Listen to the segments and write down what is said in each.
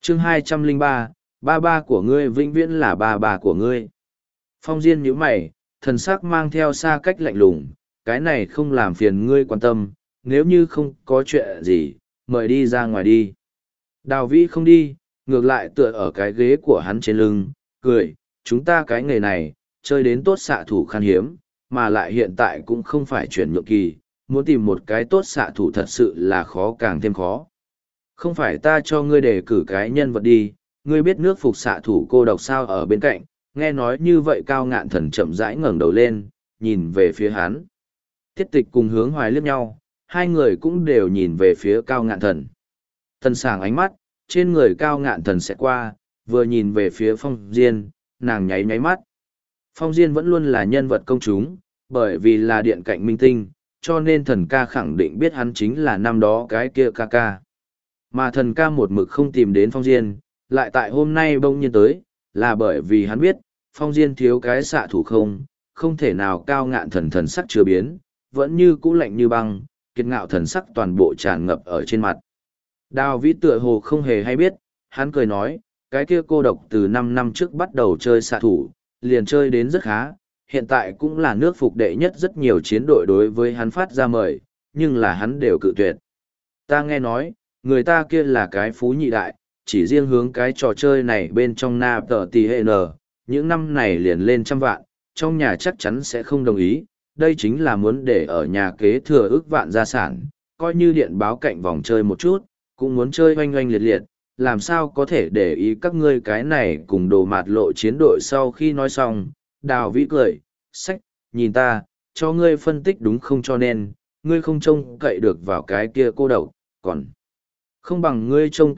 chương 203, ba ba của ngươi vĩnh viễn là ba ba của ngươi. Phong Diên nhíu mày, thần sắc mang theo xa cách lạnh lùng, cái này không làm phiền ngươi quan tâm, nếu như không có chuyện gì, mời đi ra ngoài đi. Đào Vĩ không đi, ngược lại tựa ở cái ghế của hắn trên lưng, cười, chúng ta cái nghề này, chơi đến tốt xạ thủ khan hiếm, mà lại hiện tại cũng không phải chuyển nhượng kỳ, muốn tìm một cái tốt xạ thủ thật sự là khó càng thêm khó. Không phải ta cho ngươi đề cử cái nhân vật đi, ngươi biết nước phục xạ thủ cô độc sao ở bên cạnh, nghe nói như vậy Cao Ngạn Thần chậm rãi ngẩng đầu lên, nhìn về phía hắn. Tiết Tịch cùng Hướng Hoài liếc nhau, hai người cũng đều nhìn về phía Cao Ngạn Thần. Thần sảng ánh mắt, trên người Cao Ngạn Thần sẽ qua, vừa nhìn về phía Phong Diên, nàng nháy nháy mắt. Phong Diên vẫn luôn là nhân vật công chúng, bởi vì là điện cạnh minh tinh, cho nên thần ca khẳng định biết hắn chính là năm đó cái kia ca ca. Mà thần ca một mực không tìm đến Phong Diên, lại tại hôm nay bỗng nhiên tới, là bởi vì hắn biết, Phong Diên thiếu cái xạ thủ không thể nào. Cao Ngạn Thần thần sắc chưa biến, vẫn như cũ lạnh như băng, kiệt ngạo thần sắc toàn bộ tràn ngập ở trên mặt. Đào Vĩ tựa hồ không hề hay biết, hắn cười nói, cái kia cô độc từ 5 năm trước bắt đầu chơi xạ thủ, liền chơi đến rất khá, hiện tại cũng là nước phục đệ nhất, rất nhiều chiến đội đối với hắn phát ra mời, nhưng là hắn đều cự tuyệt. Ta nghe nói, người ta kia là cái phú nhị đại, chỉ riêng hướng cái trò chơi này bên trong na tờ tì hệ nờ, những năm này liền lên 100 vạn, trong nhà chắc chắn sẽ không đồng ý, đây chính là muốn để ở nhà kế thừa ước vạn gia sản, coi như điện báo cạnh vòng chơi một chút, cũng muốn chơi oanh oanh liệt liệt, làm sao có thể để ý các ngươi cái này cùng đồ mạt lộ chiến đội. Sau khi nói xong, Đào Vĩ cười, sách, nhìn ta, cho ngươi phân tích đúng không, cho nên, ngươi không trông cậy được vào cái kia cô độc, còn không bằng ngươi trông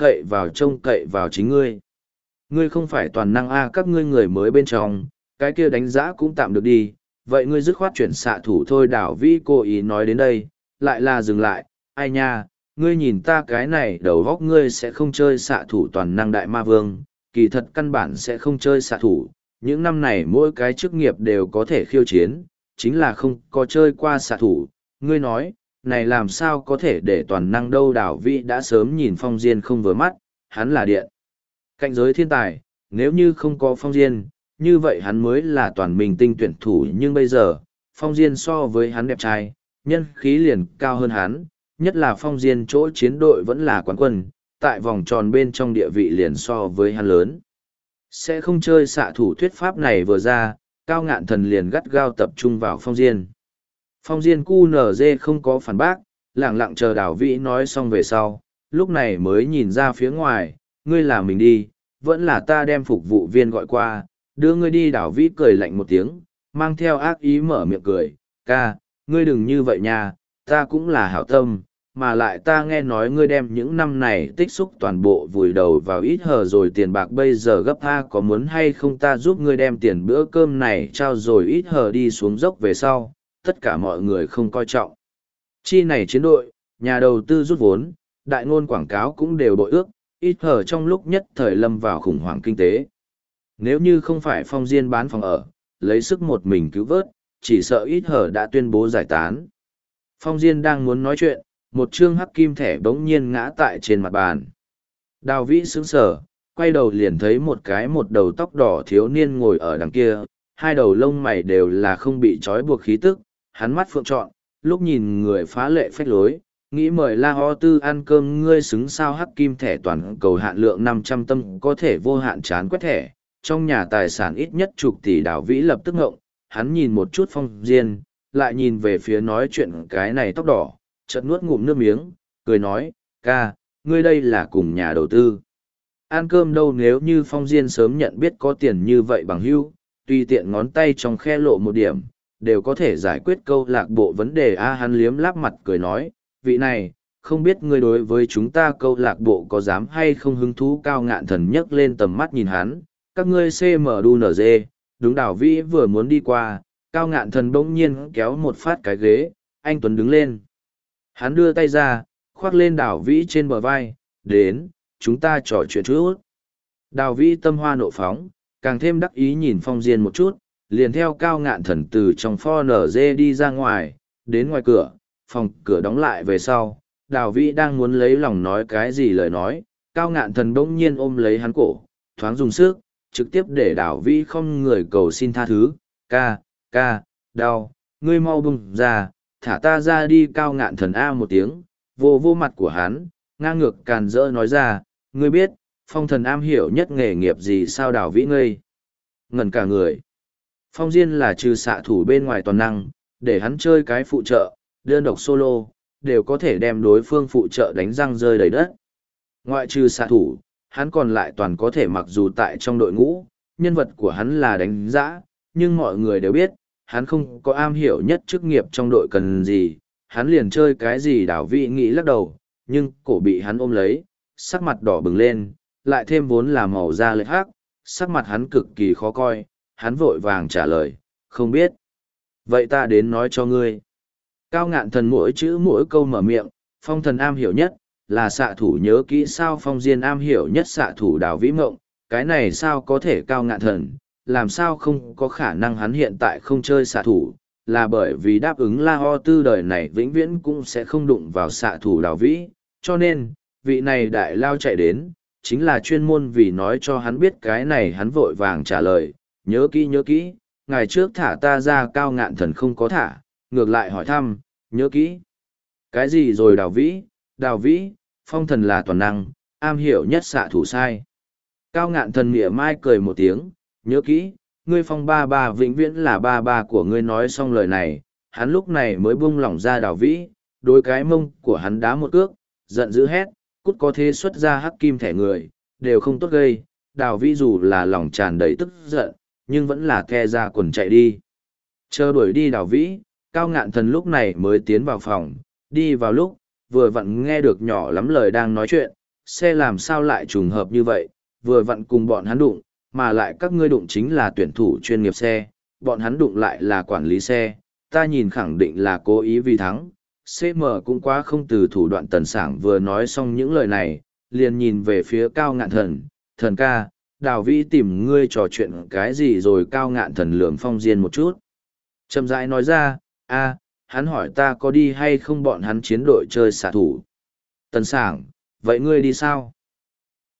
cậy vào chính ngươi. Ngươi không phải toàn năng a, các ngươi người mới bên trong, cái kia đánh giá cũng tạm được đi, vậy ngươi dứt khoát chuyển xạ thủ thôi. Đào Vĩ cố ý nói đến đây, lại là dừng lại, ai nha, ngươi nhìn ta cái này đầu góc ngươi sẽ không chơi xạ thủ toàn năng đại ma vương, kỳ thật căn bản sẽ không chơi xạ thủ, những năm này mỗi cái chức nghiệp đều có thể khiêu chiến, chính là không có chơi qua xạ thủ, ngươi nói, này làm sao có thể để toàn năng đâu. Đào Vĩ đã sớm nhìn Phong Diên không vừa mắt, hắn là điện cạnh giới thiên tài, nếu như không có Phong Diên, như vậy hắn mới là toàn mình tinh tuyển thủ, nhưng bây giờ, Phong Diên so với hắn đẹp trai, nhân khí liền cao hơn hắn, nhất là Phong Diên chỗ chiến đội vẫn là quán quân, tại vòng tròn bên trong địa vị liền so với hắn lớn. Sẽ không chơi xạ thủ thuyết pháp này vừa ra, Cao Ngạn Thần liền gắt gao tập trung vào Phong Diên. Phong Diên QNZ không có phản bác, lẳng lặng chờ Đào Vĩ nói xong về sau, lúc này mới nhìn ra phía ngoài, ngươi là mình đi, vẫn là ta đem phục vụ viên gọi qua, đưa ngươi đi. Đào Vĩ cười lạnh một tiếng, mang theo ác ý mở miệng cười, ca, ngươi đừng như vậy nha, ta cũng là hảo tâm, mà lại ta nghe nói ngươi đem những năm này tích xúc toàn bộ vùi đầu vào ít hờ rồi tiền bạc bây giờ gấp tha, có muốn hay không ta giúp ngươi đem tiền bữa cơm này trao rồi ít hờ đi xuống dốc về sau, tất cả mọi người không coi trọng. Chi này chiến đội, nhà đầu tư rút vốn, đại ngôn quảng cáo cũng đều bội ước, ít hờ trong lúc nhất thời lâm vào khủng hoảng kinh tế. Nếu như không phải Phong Diên bán phòng ở, lấy sức một mình cứu vớt, chỉ sợ ít hờ đã tuyên bố giải tán. Phong Diên đang muốn nói chuyện, một chương hắc kim thẻ bỗng nhiên ngã tại trên mặt bàn. Đào Vĩ sững sờ, quay đầu liền thấy một đầu tóc đỏ thiếu niên ngồi ở đằng kia, hai đầu lông mày đều là không bị trói buộc khí tức, hắn mắt phượng trọn, lúc nhìn người phá lệ phách lối, nghĩ mời La Ho Tư ăn cơm. Ngươi xứng sao hắc kim thẻ toàn cầu hạn lượng 500 tâm có thể vô hạn chán quét thẻ, trong nhà tài sản ít nhất chục tỷ. Đào Vĩ lập tức ngộng, hắn nhìn một chút Phong Diên, lại nhìn về phía nói chuyện cái này tóc đỏ, chợt nuốt ngụm nước miếng, cười nói, ca, ngươi đây là cùng nhà đầu tư ăn cơm đâu. Nếu như Phong Diên sớm nhận biết có tiền như vậy bằng hữu, tùy tiện ngón tay trong khe lộ một điểm, đều có thể giải quyết câu lạc bộ vấn đề a. Hắn liếm láp mặt cười nói, vị này, không biết ngươi đối với chúng ta câu lạc bộ có dám hay không hứng thú. Cao Ngạn Thần nhấc lên tầm mắt nhìn hắn, các ngươi CMDUNZ, đúng. Đào Vĩ vừa muốn đi qua, Cao Ngạn Thần bỗng nhiên kéo một phát cái ghế, anh Tuấn đứng lên. Hắn đưa tay ra, khoác lên Đào Vĩ trên bờ vai, đến, chúng ta trò chuyện chút. Đào Vĩ tâm hoa nộ phóng, càng thêm đắc ý nhìn Phong Diên một chút, liền theo Cao Ngạn Thần từ trong pho nở dê đi ra ngoài, đến ngoài cửa, phòng cửa đóng lại về sau. Đào Vĩ đang muốn lấy lòng nói cái gì lời nói, Cao Ngạn Thần bỗng nhiên ôm lấy hắn cổ, thoáng dùng sức, trực tiếp để Đào Vĩ không người cầu xin tha thứ. Ca, đau, ngươi mau bung ra, thả ta ra đi. Cao Ngạn Thần a một tiếng, vô vô mặt của hắn, ngang ngược càn rỡ nói ra, ngươi biết, Phong Thần am hiểu nhất nghề nghiệp gì sao? Đào Vĩ ngây ngẩn cả người. Phong Diên là trừ xạ thủ bên ngoài toàn năng, để hắn chơi cái phụ trợ, đơn độc solo, đều có thể đem đối phương phụ trợ đánh răng rơi đầy đất. Ngoại trừ xạ thủ, hắn còn lại toàn có thể, mặc dù tại trong đội ngũ, nhân vật của hắn là đánh giã, nhưng mọi người đều biết, hắn không có am hiểu nhất chức nghiệp trong đội cần gì, hắn liền chơi cái gì. Đào Vĩ nghĩ lắc đầu, nhưng cổ bị hắn ôm lấy, sắc mặt đỏ bừng lên, lại thêm vốn là màu da lệch hắc, sắc mặt hắn cực kỳ khó coi, hắn vội vàng trả lời, không biết. Vậy ta đến nói cho ngươi. Cao Ngạn Thần mỗi chữ mỗi câu mở miệng, Phong Thần am hiểu nhất là xạ thủ, nhớ kỹ sao? Phong Diên am hiểu nhất xạ thủ. Đào Vĩ mộng, cái này sao có thể? Cao Ngạn Thần, làm sao không có khả năng? Hắn hiện tại không chơi xạ thủ, là bởi vì đáp ứng La Ho Tư đời này vĩnh viễn cũng sẽ không đụng vào xạ thủ Đào Vĩ, cho nên, vị này đại lao chạy đến, chính là chuyên môn vì nói cho hắn biết cái này. Hắn vội vàng trả lời, nhớ kỹ, ngày trước thả ta ra. Cao Ngạn Thần không có thả, ngược lại hỏi thăm, nhớ kỹ cái gì rồi? Đào Vĩ, Phong Thần là toàn năng, am hiểu nhất xạ thủ sai. Cao Ngạn Thần mỉa mai cười một tiếng, nhớ kỹ, ngươi Phong ba ba vĩnh viễn là ba ba của ngươi. Nói xong lời này, hắn lúc này mới buông lỏng ra Đào Vĩ, đối cái mông của hắn đá một cước, giận dữ hét, cút, có thế xuất ra hắc kim thẻ người, đều không tốt gây. Đào Vĩ dù là lòng tràn đầy tức giận, nhưng vẫn là the ra quần chạy đi. Chờ đuổi đi Đào Vĩ, Cao Ngạn Thần lúc này mới tiến vào phòng, đi vào lúc, vừa vặn nghe được nhỏ lắm lời đang nói chuyện, xe làm sao lại trùng hợp như vậy, vừa vặn cùng bọn hắn đụng, mà lại các ngươi đụng chính là tuyển thủ chuyên nghiệp xe, bọn hắn đụng lại là quản lý xe, ta nhìn khẳng định là cố ý vì thắng. CM cũng quá không từ thủ đoạn. Tần Sảng vừa nói xong những lời này, liền nhìn về phía Cao Ngạn Thần, thần ca, Đào Vĩ tìm ngươi trò chuyện cái gì rồi? Cao Ngạn Thần lườm Phong Diên một chút, chậm rãi nói ra, hắn hỏi ta có đi hay không bọn hắn chiến đội chơi xạ thủ. Tần Sảng, vậy ngươi đi sao?